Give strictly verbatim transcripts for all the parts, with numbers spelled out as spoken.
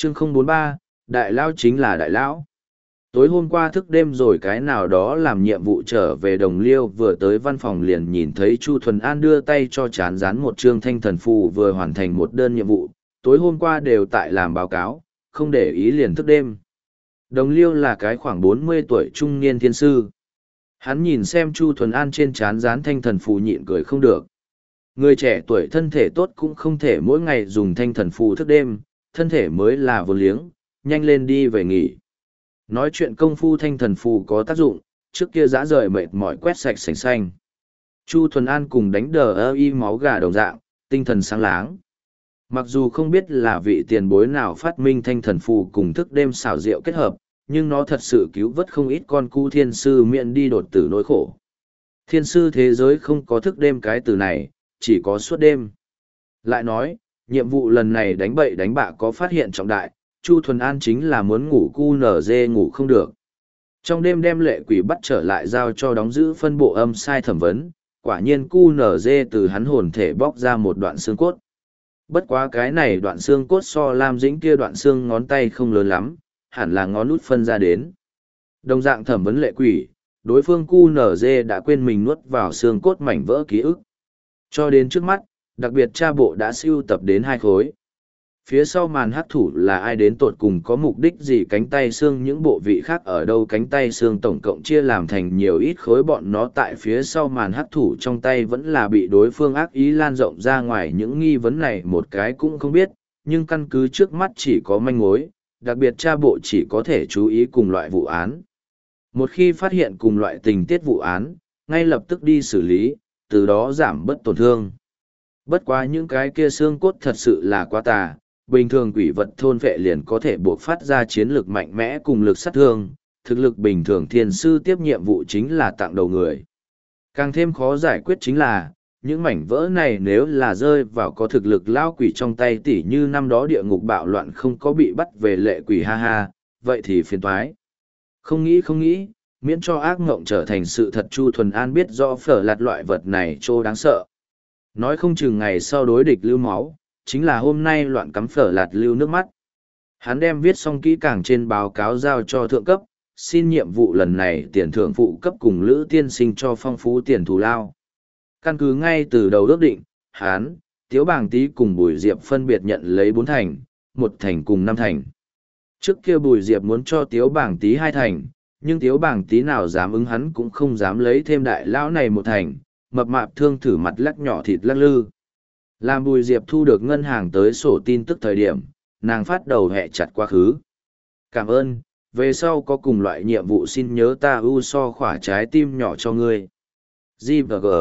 Chương không bốn ba, đại lão chính là đại lão. Tối hôm qua thức đêm rồi cái nào đó làm nhiệm vụ trở về Đồng Liêu vừa tới văn phòng liền nhìn thấy Chu Thuần An đưa tay cho chán dán một chương thanh thần phù vừa hoàn thành một đơn nhiệm vụ, tối hôm qua đều tại làm báo cáo, không để ý liền thức đêm. Đồng Liêu là cái khoảng bốn mươi tuổi trung niên thiên sư. Hắn nhìn xem Chu Thuần An trên chán dán thanh thần phù nhịn cười không được. Người trẻ tuổi thân thể tốt cũng không thể mỗi ngày dùng thanh thần phù thức đêm, thân thể mới là vô liếng, nhanh lên đi về nghỉ. Nói chuyện công phu thanh thần phù có tác dụng, trước kia dã rời mệt mỏi quét sạch sành xanh. Chu Thuần An cùng đánh đờ ơ y máu gà đồng dạng, tinh thần sáng láng. Mặc dù không biết là vị tiền bối nào phát minh thanh thần phù cùng thức đêm xảo diệu kết hợp, nhưng nó thật sự cứu vớt không ít con cu thiên sư miệng đi đột tử nỗi khổ. Thiên sư thế giới không có thức đêm cái từ này, chỉ có suốt đêm. Lại nói, nhiệm vụ lần này đánh bậy đánh bạ có phát hiện trọng đại, Chu Thuần An chính là muốn ngủ cu nở dê ngủ không được. Trong đêm đem lệ quỷ bắt trở lại giao cho đóng giữ phân bộ âm sai thẩm vấn, quả nhiên cu nở dê từ hắn hồn thể bóc ra một đoạn xương cốt. Bất quá cái này đoạn xương cốt so Lam Dĩnh kia đoạn xương ngón tay không lớn lắm, hẳn là ngón út phân ra đến. Đồng dạng thẩm vấn lệ quỷ, đối phương cu nở dê đã quên mình nuốt vào xương cốt mảnh vỡ ký ức. Cho đến trước mắt, đặc biệt cha bộ đã siêu tập đến hai khối. Phía sau màn hắc thủ là ai đến tột cùng có mục đích gì, cánh tay xương những bộ vị khác ở đâu, cánh tay xương tổng cộng chia làm thành nhiều ít khối, bọn nó tại phía sau màn hắc thủ trong tay vẫn là bị đối phương ác ý lan rộng ra ngoài, những nghi vấn này một cái cũng không biết, nhưng căn cứ trước mắt chỉ có manh mối, đặc biệt cha bộ chỉ có thể chú ý cùng loại vụ án. Một khi phát hiện cùng loại tình tiết vụ án, ngay lập tức đi xử lý, từ đó giảm bớt tổn thương. Bất quá những cái kia xương cốt thật sự là quá tà, bình thường quỷ vật thôn vệ liền có thể buộc phát ra chiến lược mạnh mẽ cùng lực sát thương, thực lực bình thường thiên sư tiếp nhiệm vụ chính là tặng đầu người. Càng thêm khó giải quyết chính là, những mảnh vỡ này nếu là rơi vào có thực lực lao quỷ trong tay, tỉ như năm đó địa ngục bạo loạn không có bị bắt về lệ quỷ ha ha, vậy thì phiền toái. Không nghĩ không nghĩ, miễn cho ác ngộng trở thành sự thật, Chu Thuần An biết rõ phở lạt loại vật này trô đáng sợ. Nói không chừng ngày sau đối địch lưu máu, chính là hôm nay loạn cắm phở lạt lưu nước mắt. Hắn đem viết xong kỹ càng trên báo cáo giao cho thượng cấp, xin nhiệm vụ lần này tiền thưởng phụ cấp cùng Lữ tiên sinh cho phong phú tiền thù lao. Căn cứ ngay từ đầu ước định, hắn, Tiếu Bàng Tý cùng Bùi Diệp phân biệt nhận lấy bốn thành, một thành cùng năm thành. Trước kia Bùi Diệp muốn cho Tiếu Bàng Tý hai thành, nhưng Tiếu Bàng Tý nào dám ứng, hắn cũng không dám lấy thêm đại lão này một thành, mập mạp thương thử mặt lắc nhỏ thịt lắc lư. Làm Bùi Diệp thu được ngân hàng tới sổ tin tức thời điểm, nàng phát đầu hẹ chặt quá khứ. Cảm ơn, về sau có cùng loại nhiệm vụ xin nhớ ta ưu so khỏa trái tim nhỏ cho ngươi. G và G.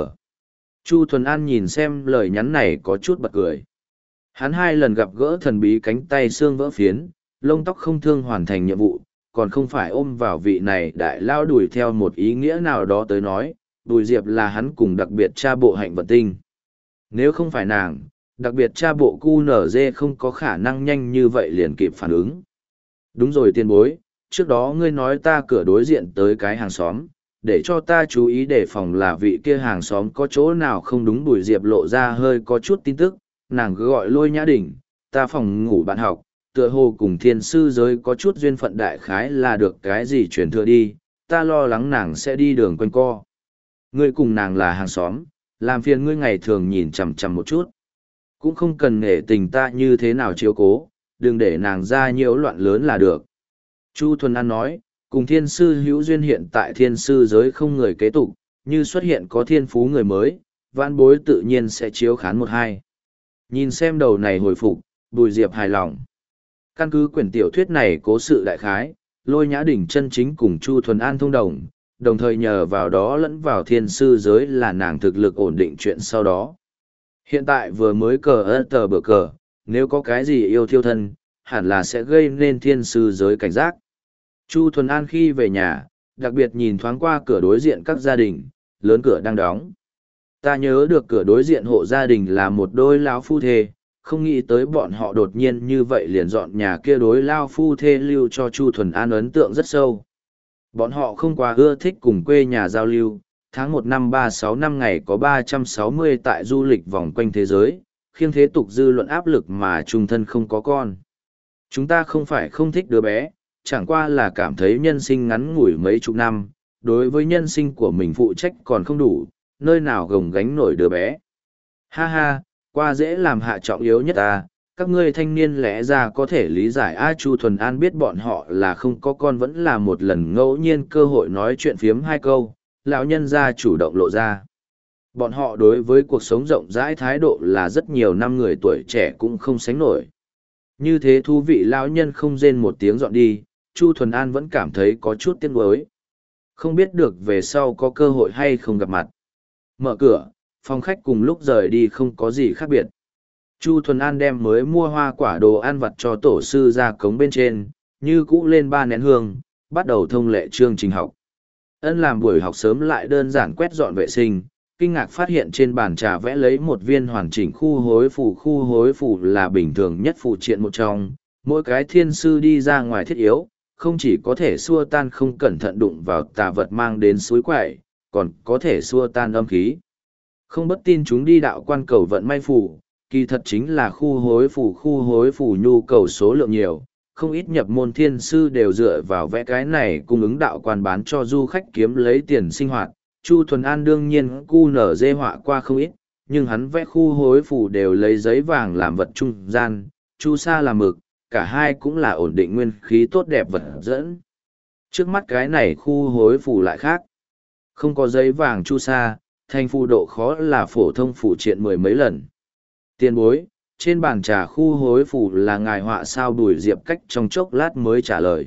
Chu Thuần An nhìn xem lời nhắn này có chút bật cười. Hắn hai lần gặp gỡ thần bí cánh tay xương vỡ phiến, lông tóc không thương hoàn thành nhiệm vụ, còn không phải ôm vào vị này đại lao đuổi theo một ý nghĩa nào đó tới nói, Bùi Diệp là hắn cùng đặc biệt cha bộ hạnh vận tinh. Nếu không phải nàng, đặc biệt cha bộ cu nở dê không có khả năng nhanh như vậy liền kịp phản ứng. Đúng rồi tiền bối, trước đó ngươi nói ta cửa đối diện tới cái hàng xóm, để cho ta chú ý đề phòng là vị kia hàng xóm có chỗ nào không đúng. Bùi Diệp lộ ra hơi có chút tin tức, nàng cứ gọi Lôi Nhã Đình, ta phòng ngủ bạn học, tựa hồ cùng thiên sư giới có chút duyên phận, đại khái là được cái gì truyền thừa đi, ta lo lắng nàng sẽ đi đường quanh co. Ngươi cùng nàng là hàng xóm, làm phiền ngươi ngày thường nhìn chằm chằm một chút. Cũng không cần nể tình ta như thế nào chiếu cố, đừng để nàng ra nhiễu loạn lớn là được. Chu Thuần An nói, cùng thiên sư hữu duyên, hiện tại thiên sư giới không người kế tục, như xuất hiện có thiên phú người mới, vãn bối tự nhiên sẽ chiếu khán một hai. Nhìn xem đầu này hồi phục, Bùi Diệp hài lòng. Căn cứ quyển tiểu thuyết này cố sự đại khái, Lôi Nhã Đình chân chính cùng Chu Thuần An thông đồng, đồng thời nhờ vào đó lẫn vào thiên sư giới là nàng thực lực ổn định chuyện sau đó. Hiện tại vừa mới cờ ơ tờ bờ cờ, nếu có cái gì yêu thiêu thân, hẳn là sẽ gây nên thiên sư giới cảnh giác. Chu Thuần An khi về nhà, đặc biệt nhìn thoáng qua cửa đối diện các gia đình, lớn cửa đang đóng. Ta nhớ được cửa đối diện hộ gia đình là một đôi lão phu thê, không nghĩ tới bọn họ đột nhiên như vậy liền dọn nhà kia, đối lao phu thê lưu cho Chu Thuần An ấn tượng rất sâu. Bọn họ không quá ưa thích cùng quê nhà giao lưu, tháng một năm ba sáu năm ngày có ba trăm sáu mươi tại du lịch vòng quanh thế giới, khiêng thế tục dư luận áp lực mà trung thân không có con. Chúng ta không phải không thích đứa bé, chẳng qua là cảm thấy nhân sinh ngắn ngủi mấy chục năm, đối với nhân sinh của mình phụ trách còn không đủ, nơi nào gồng gánh nổi đứa bé. Ha ha, qua dễ làm hạ trọng yếu nhất ta, các ngươi thanh niên lẽ ra có thể lý giải. A Chu Thuần An biết bọn họ là không có con, vẫn là một lần ngẫu nhiên cơ hội nói chuyện phiếm hai câu, lão nhân gia chủ động lộ ra. Bọn họ đối với cuộc sống rộng rãi thái độ là rất nhiều năm người tuổi trẻ cũng không sánh nổi. Như thế thú vị, lão nhân không rên một tiếng dọn đi, Chu Thuần An vẫn cảm thấy có chút tiếc nuối. Không biết được về sau có cơ hội hay không gặp mặt. Mở cửa, phòng khách cùng lúc rời đi không có gì khác biệt. Chu Thuần An đem mới mua hoa quả đồ ăn vặt cho tổ sư ra cống bên trên, như cũ lên ba nén hương, bắt đầu thông lệ chương trình học. Ân làm buổi học sớm lại đơn giản quét dọn vệ sinh, kinh ngạc phát hiện trên bàn trà vẽ lấy một viên hoàn chỉnh khu hối phù. Khu hối phù là bình thường nhất phụ triện một trong, mỗi cái thiên sư đi ra ngoài thiết yếu, không chỉ có thể xua tan không cẩn thận đụng vào tà vật mang đến suối quậy, còn có thể xua tan âm khí. Không bất tin chúng đi đạo quan cầu vận may phù, kỳ thật chính là khu hối phù. Khu hối phù nhu cầu số lượng nhiều, không ít nhập môn thiên sư đều dựa vào vẽ cái này cung ứng đạo quan bán cho du khách kiếm lấy tiền sinh hoạt. Chu Thuần An đương nhiên cu nở dê họa qua không ít, nhưng hắn vẽ khu hối phù đều lấy giấy vàng làm vật trung gian, chu sa làm mực, cả hai cũng là ổn định nguyên khí tốt đẹp vật dẫn. Trước mắt cái này khu hối phù lại khác. Không có giấy vàng chu sa, thành phù độ khó là phổ thông phù triện mười mấy lần. Tiền bối, trên bàn trà khu hối phù là ngài họa sao? Bùi Diệp cách trong chốc lát mới trả lời.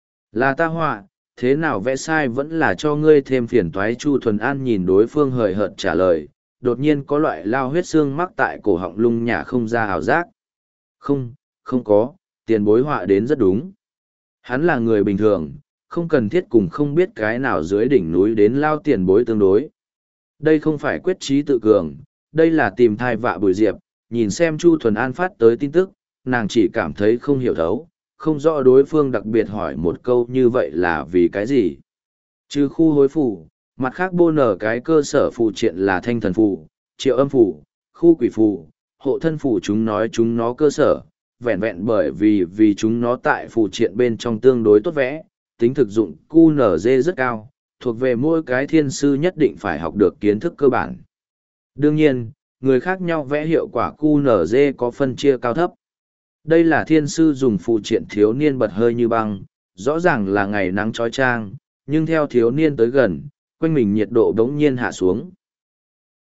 Là ta họa, thế nào vẽ sai vẫn là cho ngươi thêm phiền toái. Chu Thuần An nhìn đối phương hời hợt trả lời, đột nhiên có loại lao huyết xương mắc tại cổ họng lung nhả không ra hào giác. Không, không có, tiền bối họa đến rất đúng. Hắn là người bình thường, không cần thiết cùng không biết cái nào dưới đỉnh núi đến lao tiền bối tương đối. Đây không phải quyết trí tự cường, đây là tìm thai vạ. Bùi Diệp, nhìn xem Chu Thuần An phát tới tin tức, nàng chỉ cảm thấy không hiểu thấu, không rõ đối phương đặc biệt hỏi một câu như vậy là vì cái gì. Trừ khu hối phù, mặt khác bô nở cái cơ sở phù triện là thanh thần phù, triệu âm phù, khu quỷ phù, hộ thân phù. Chúng nói chúng nó cơ sở, vẹn vẹn bởi vì vì chúng nó tại phù triện bên trong tương đối tốt vẽ, tính thực dụng cu nở dê rất cao, thuộc về mỗi cái thiên sư nhất định phải học được kiến thức cơ bản. Đương nhiên, người khác nhau vẽ hiệu quả cu nở dê có phân chia cao thấp. Đây là thiên sư dùng phù triện thiếu niên bật hơi như băng, rõ ràng là ngày nắng trói trang, nhưng theo thiếu niên tới gần, quanh mình nhiệt độ bỗng nhiên hạ xuống.